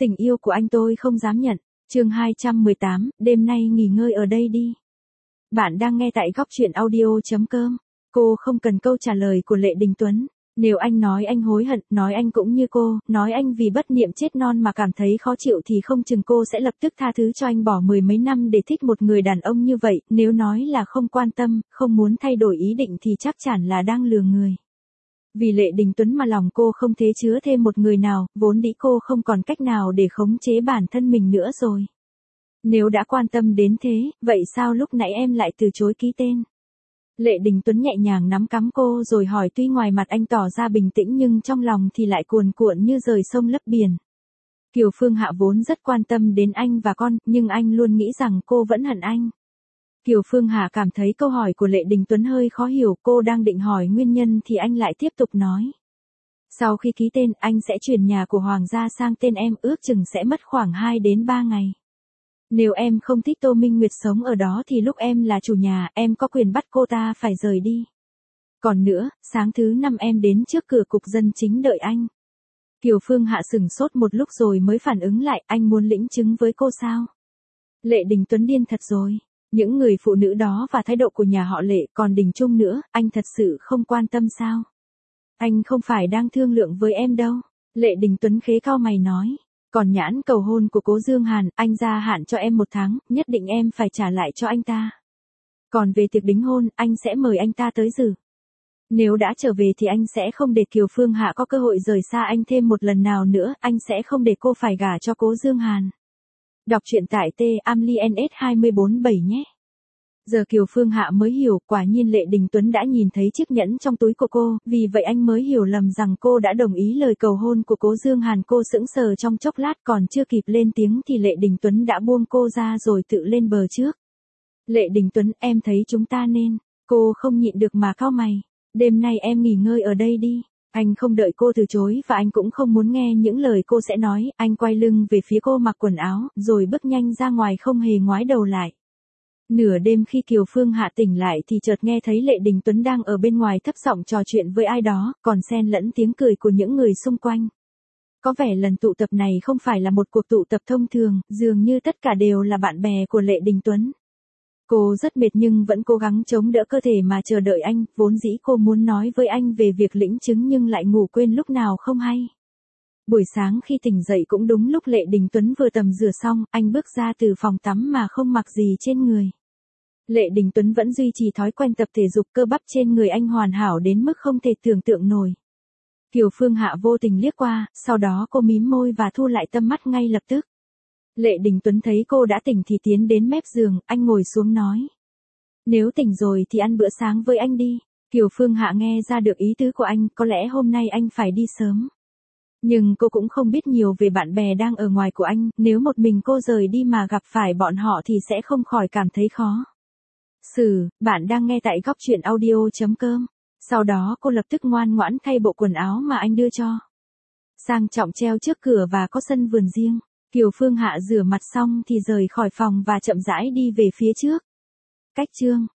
Tình yêu của anh tôi không dám nhận. Chương 218, đêm nay nghỉ ngơi ở đây đi. Bạn đang nghe tại góc truyện audio.com. Cô không cần câu trả lời của Lệ Đình Tuấn. Nếu anh nói anh hối hận, nói anh cũng như cô, nói anh vì bất niệm chết non mà cảm thấy khó chịu thì không chừng cô sẽ lập tức tha thứ cho anh bỏ mười mấy năm để thích một người đàn ông như vậy. Nếu nói là không quan tâm, không muốn thay đổi ý định thì chắc chắn là đang lừa người. Vì Lệ Đình Tuấn mà lòng cô không thể chứa thêm một người nào, vốn dĩ cô không còn cách nào để khống chế bản thân mình nữa rồi. Nếu đã quan tâm đến thế, vậy sao lúc nãy em lại từ chối ký tên? Lệ Đình Tuấn nhẹ nhàng nắm cằm cô rồi hỏi, tuy ngoài mặt anh tỏ ra bình tĩnh nhưng trong lòng thì lại cuồn cuộn như rời sông lấp biển. Kiều Phương Hạ vốn rất quan tâm đến anh và con, nhưng anh luôn nghĩ rằng cô vẫn hận anh. Kiều Phương Hạ cảm thấy câu hỏi của Lệ Đình Tuấn hơi khó hiểu, cô đang định hỏi nguyên nhân thì anh lại tiếp tục nói. Sau khi ký tên, anh sẽ chuyển nhà của Hoàng gia sang tên em, ước chừng sẽ mất khoảng 2 đến 3 ngày. Nếu em không thích Tô Minh Nguyệt sống ở đó thì lúc em là chủ nhà, em có quyền bắt cô ta phải rời đi. Còn nữa, sáng thứ 5 em đến trước cửa cục dân chính đợi anh. Kiều Phương Hạ sửng sốt một lúc rồi mới phản ứng lại, anh muốn lĩnh chứng với cô sao? Lệ Đình Tuấn điên thật rồi. Những người phụ nữ đó và thái độ của nhà họ Lệ, còn Đình Trung nữa, anh thật sự không quan tâm sao? Anh không phải đang thương lượng với em đâu. Lệ Đình Tuấn khế cau mày nói. Còn nhãn cầu hôn của Cố Dương Hàn, anh gia hạn cho em 1 tháng, nhất định em phải trả lại cho anh ta. Còn về tiệc đính hôn, anh sẽ mời anh ta tới dự. Nếu đã trở về thì anh sẽ không để Kiều Phương Hạ có cơ hội rời xa anh thêm một lần nào nữa, anh sẽ không để cô phải gả cho Cố Dương Hàn. Đọc truyện tại TAMLINS247 nhé. Giờ Kiều Phương Hạ mới hiểu, quả nhiên Lệ Đình Tuấn đã nhìn thấy chiếc nhẫn trong túi của cô, vì vậy anh mới hiểu lầm rằng cô đã đồng ý lời cầu hôn của Cố Dương Hàn. Cô sững sờ trong chốc lát, còn chưa kịp lên tiếng thì Lệ Đình Tuấn đã buông cô ra rồi tự lên bờ trước. Lệ Đình Tuấn, em thấy chúng ta nên, cô không nhịn được mà cau mày. Đêm nay em nghỉ ngơi ở đây đi. Anh không đợi cô từ chối và anh cũng không muốn nghe những lời cô sẽ nói, anh quay lưng về phía cô mặc quần áo, rồi bước nhanh ra ngoài không hề ngoái đầu lại. Nửa đêm khi Kiều Phương Hạ tỉnh lại thì chợt nghe thấy Lệ Đình Tuấn đang ở bên ngoài thấp giọng trò chuyện với ai đó, còn xen lẫn tiếng cười của những người xung quanh. Có vẻ lần tụ tập này không phải là một cuộc tụ tập thông thường, dường như tất cả đều là bạn bè của Lệ Đình Tuấn. Cô rất mệt nhưng vẫn cố gắng chống đỡ cơ thể mà chờ đợi anh, vốn dĩ cô muốn nói với anh về việc lĩnh chứng nhưng lại ngủ quên lúc nào không hay. Buổi sáng khi tỉnh dậy cũng đúng lúc Lệ Đình Tuấn vừa tắm rửa xong, anh bước ra từ phòng tắm mà không mặc gì trên người. Lệ Đình Tuấn vẫn duy trì thói quen tập thể dục, cơ bắp trên người anh hoàn hảo đến mức không thể tưởng tượng nổi. Kiều Phương Hạ vô tình liếc qua, sau đó cô mím môi và thu lại tầm mắt ngay lập tức. Lệ Đình Tuấn thấy cô đã tỉnh thì tiến đến mép giường, anh ngồi xuống nói. Nếu tỉnh rồi thì ăn bữa sáng với anh đi. Kiều Phương Hạ nghe ra được ý tứ của anh, có lẽ hôm nay anh phải đi sớm. Nhưng cô cũng không biết nhiều về bạn bè đang ở ngoài của anh, nếu một mình cô rời đi mà gặp phải bọn họ thì sẽ không khỏi cảm thấy khó. Bạn đang nghe tại góc truyện audio.com. Sau đó cô lập tức ngoan ngoãn thay bộ quần áo mà anh đưa cho. Sang trọng treo trước cửa và có sân vườn riêng. Kiều Phương Hạ rửa mặt xong thì rời khỏi phòng và chậm rãi đi về phía trước. Cách chương